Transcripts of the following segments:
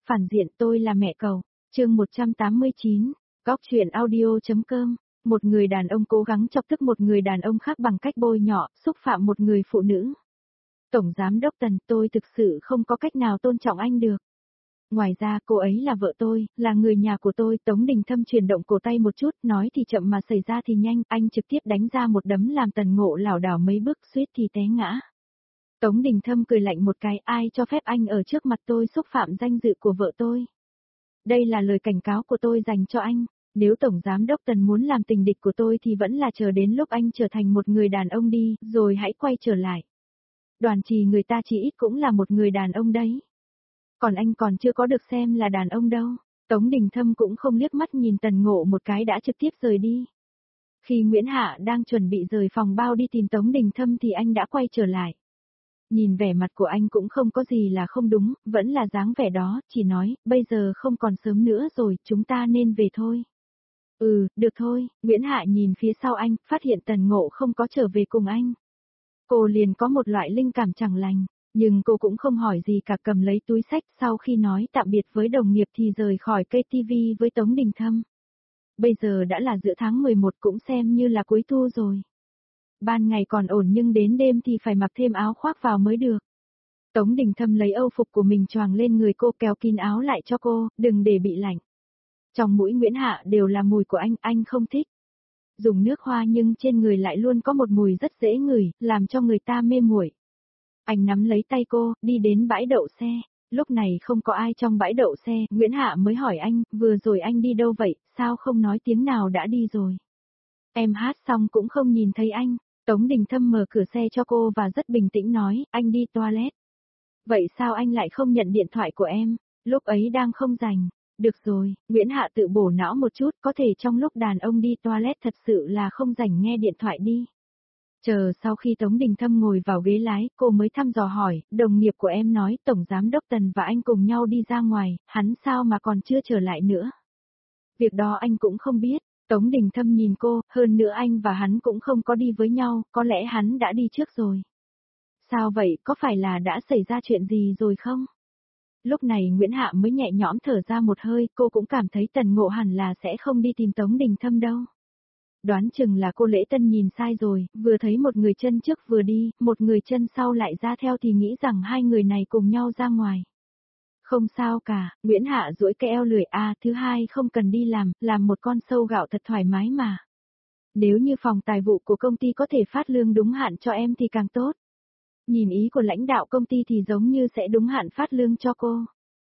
Phản diện tôi là mẹ cậu. Chương 189, Góc truyện audio.com. Một người đàn ông cố gắng chọc tức một người đàn ông khác bằng cách bôi nhọ, xúc phạm một người phụ nữ. Tổng giám đốc Tần, tôi thực sự không có cách nào tôn trọng anh được. Ngoài ra cô ấy là vợ tôi, là người nhà của tôi. Tống Đình Thâm chuyển động cổ tay một chút, nói thì chậm mà xảy ra thì nhanh, anh trực tiếp đánh ra một đấm làm Tần Ngộ lảo đảo mấy bước suýt thì té ngã. Tống Đình Thâm cười lạnh một cái, ai cho phép anh ở trước mặt tôi xúc phạm danh dự của vợ tôi. Đây là lời cảnh cáo của tôi dành cho anh, nếu Tổng Giám đốc Tần muốn làm tình địch của tôi thì vẫn là chờ đến lúc anh trở thành một người đàn ông đi, rồi hãy quay trở lại. Đoàn Trì người ta chỉ ít cũng là một người đàn ông đấy. Còn anh còn chưa có được xem là đàn ông đâu. Tống Đình Thâm cũng không liếc mắt nhìn Tần Ngộ một cái đã trực tiếp rời đi. Khi Nguyễn Hạ đang chuẩn bị rời phòng bao đi tìm Tống Đình Thâm thì anh đã quay trở lại. Nhìn vẻ mặt của anh cũng không có gì là không đúng, vẫn là dáng vẻ đó, chỉ nói, bây giờ không còn sớm nữa rồi, chúng ta nên về thôi. Được thôi, Nguyễn Hạ nhìn phía sau anh, phát hiện Tần Ngộ không có trở về cùng anh. Cô liền có một loại linh cảm chẳng lành, nhưng cô cũng không hỏi gì cả, cầm lấy túi xách, sau khi nói tạm biệt với đồng nghiệp thì rời khỏi cây TV với Tống Đình Thâm. Bây giờ đã là giữa tháng 11 cũng xem như là cuối thu rồi. Ban ngày còn ổn nhưng đến đêm thì phải mặc thêm áo khoác vào mới được. Tống Đình Thâm lấy âu phục của mình choàng lên người cô, kéo kín áo lại cho cô, đừng để bị lạnh. Trong mũi Nguyễn Hạ đều là mùi của anh không thích. Dùng nước hoa nhưng trên người lại luôn có một mùi rất dễ ngửi, làm cho người ta mê muội. Anh nắm lấy tay cô, đi đến bãi đậu xe. Lúc này không có ai trong bãi đậu xe, Nguyễn Hạ mới hỏi anh, vừa rồi anh đi đâu vậy, sao không nói tiếng nào đã đi rồi. Em hát xong cũng không nhìn thấy anh. Tống Đình Thâm mở cửa xe cho cô và rất bình tĩnh nói, anh đi toilet. Vậy sao anh lại không nhận điện thoại của em, lúc ấy đang không rảnh. Được rồi, Nguyễn Hạ tự bổ não một chút, có thể trong lúc đàn ông đi toilet thật sự là không rảnh nghe điện thoại đi. Chờ sau khi Tống Đình Thâm ngồi vào ghế lái, cô mới thăm dò hỏi, đồng nghiệp của em nói Tổng Giám đốc Tần và anh cùng nhau đi ra ngoài, hắn sao mà còn chưa trở lại nữa. Việc đó anh cũng không biết. Tống Đình Thâm nhìn cô, hơn nữa anh và hắn cũng không có đi với nhau, có lẽ hắn đã đi trước rồi. Sao vậy, có phải là đã xảy ra chuyện gì rồi không? Lúc này Nguyễn Hạ mới nhẹ nhõm thở ra một hơi, cô cũng cảm thấy Tần Ngộ hẳn là sẽ không đi tìm Tống Đình Thâm đâu. Đoán chừng là cô Lễ Tân nhìn sai rồi, vừa thấy một người chân trước vừa đi, một người chân sau lại ra theo thì nghĩ rằng hai người này cùng nhau ra ngoài. Không sao cả, Nguyễn Hạ duỗi cái eo lười thứ hai không cần đi làm một con sâu gạo thật thoải mái mà. Nếu như phòng tài vụ của công ty có thể phát lương đúng hạn cho em thì càng tốt. Nhìn ý của lãnh đạo công ty thì giống như sẽ đúng hạn phát lương cho cô.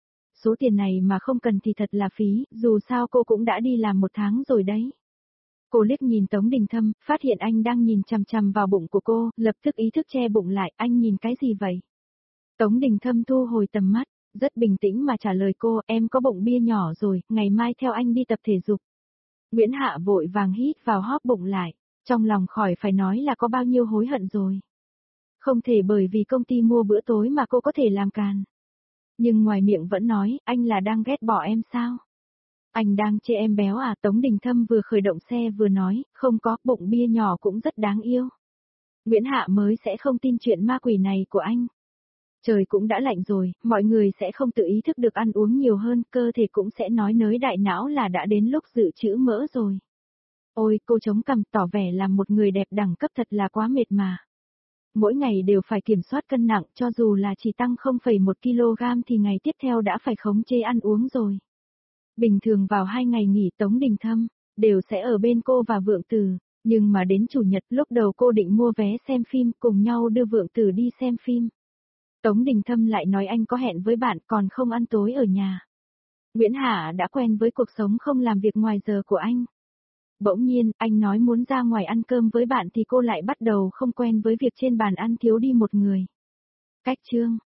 Số tiền này mà không cần thì thật là phí, dù sao cô cũng đã đi làm 1 tháng rồi đấy. Cô liếc nhìn Tống Đình Thâm, phát hiện anh đang nhìn chằm chằm vào bụng của cô, lập tức ý thức che bụng lại, anh nhìn cái gì vậy? Tống Đình Thâm thu hồi tầm mắt, rất bình tĩnh mà trả lời cô, em có bụng bia nhỏ rồi, ngày mai theo anh đi tập thể dục. Nguyễn Hạ vội vàng hít vào hóp bụng lại, trong lòng khỏi phải nói là có bao nhiêu hối hận rồi. Không thể bởi vì công ty mua bữa tối mà cô có thể làm càn. Nhưng ngoài miệng vẫn nói, anh là đang ghét bỏ em sao? Anh đang chê em béo à? Tống Đình Thâm vừa khởi động xe vừa nói, không có, bụng bia nhỏ cũng rất đáng yêu. Nguyễn Hạ mới sẽ không tin chuyện ma quỷ này của anh. Trời cũng đã lạnh rồi, mọi người sẽ không tự ý thức được ăn uống nhiều hơn, cơ thể cũng sẽ nói nới đại não là đã đến lúc dự trữ mỡ rồi. Ôi, cô chống cằm tỏ vẻ là một người đẹp đẳng cấp thật là quá mệt mà. Mỗi ngày đều phải kiểm soát cân nặng, cho dù là chỉ tăng 0,1 kg thì ngày tiếp theo đã phải khống chế ăn uống rồi. Bình thường vào 2 ngày nghỉ Tống Đình Thâm, đều sẽ ở bên cô và Vượng Tử, nhưng mà đến Chủ nhật lúc đầu cô định mua vé xem phim cùng nhau đưa Vượng Tử đi xem phim. Tống Đình Thâm lại nói anh có hẹn với bạn còn không ăn tối ở nhà. Nguyễn Hạ đã quen với cuộc sống không làm việc ngoài giờ của anh. Bỗng nhiên, anh nói muốn ra ngoài ăn cơm với bạn thì cô lại bắt đầu không quen với việc trên bàn ăn thiếu đi một người. Cách chương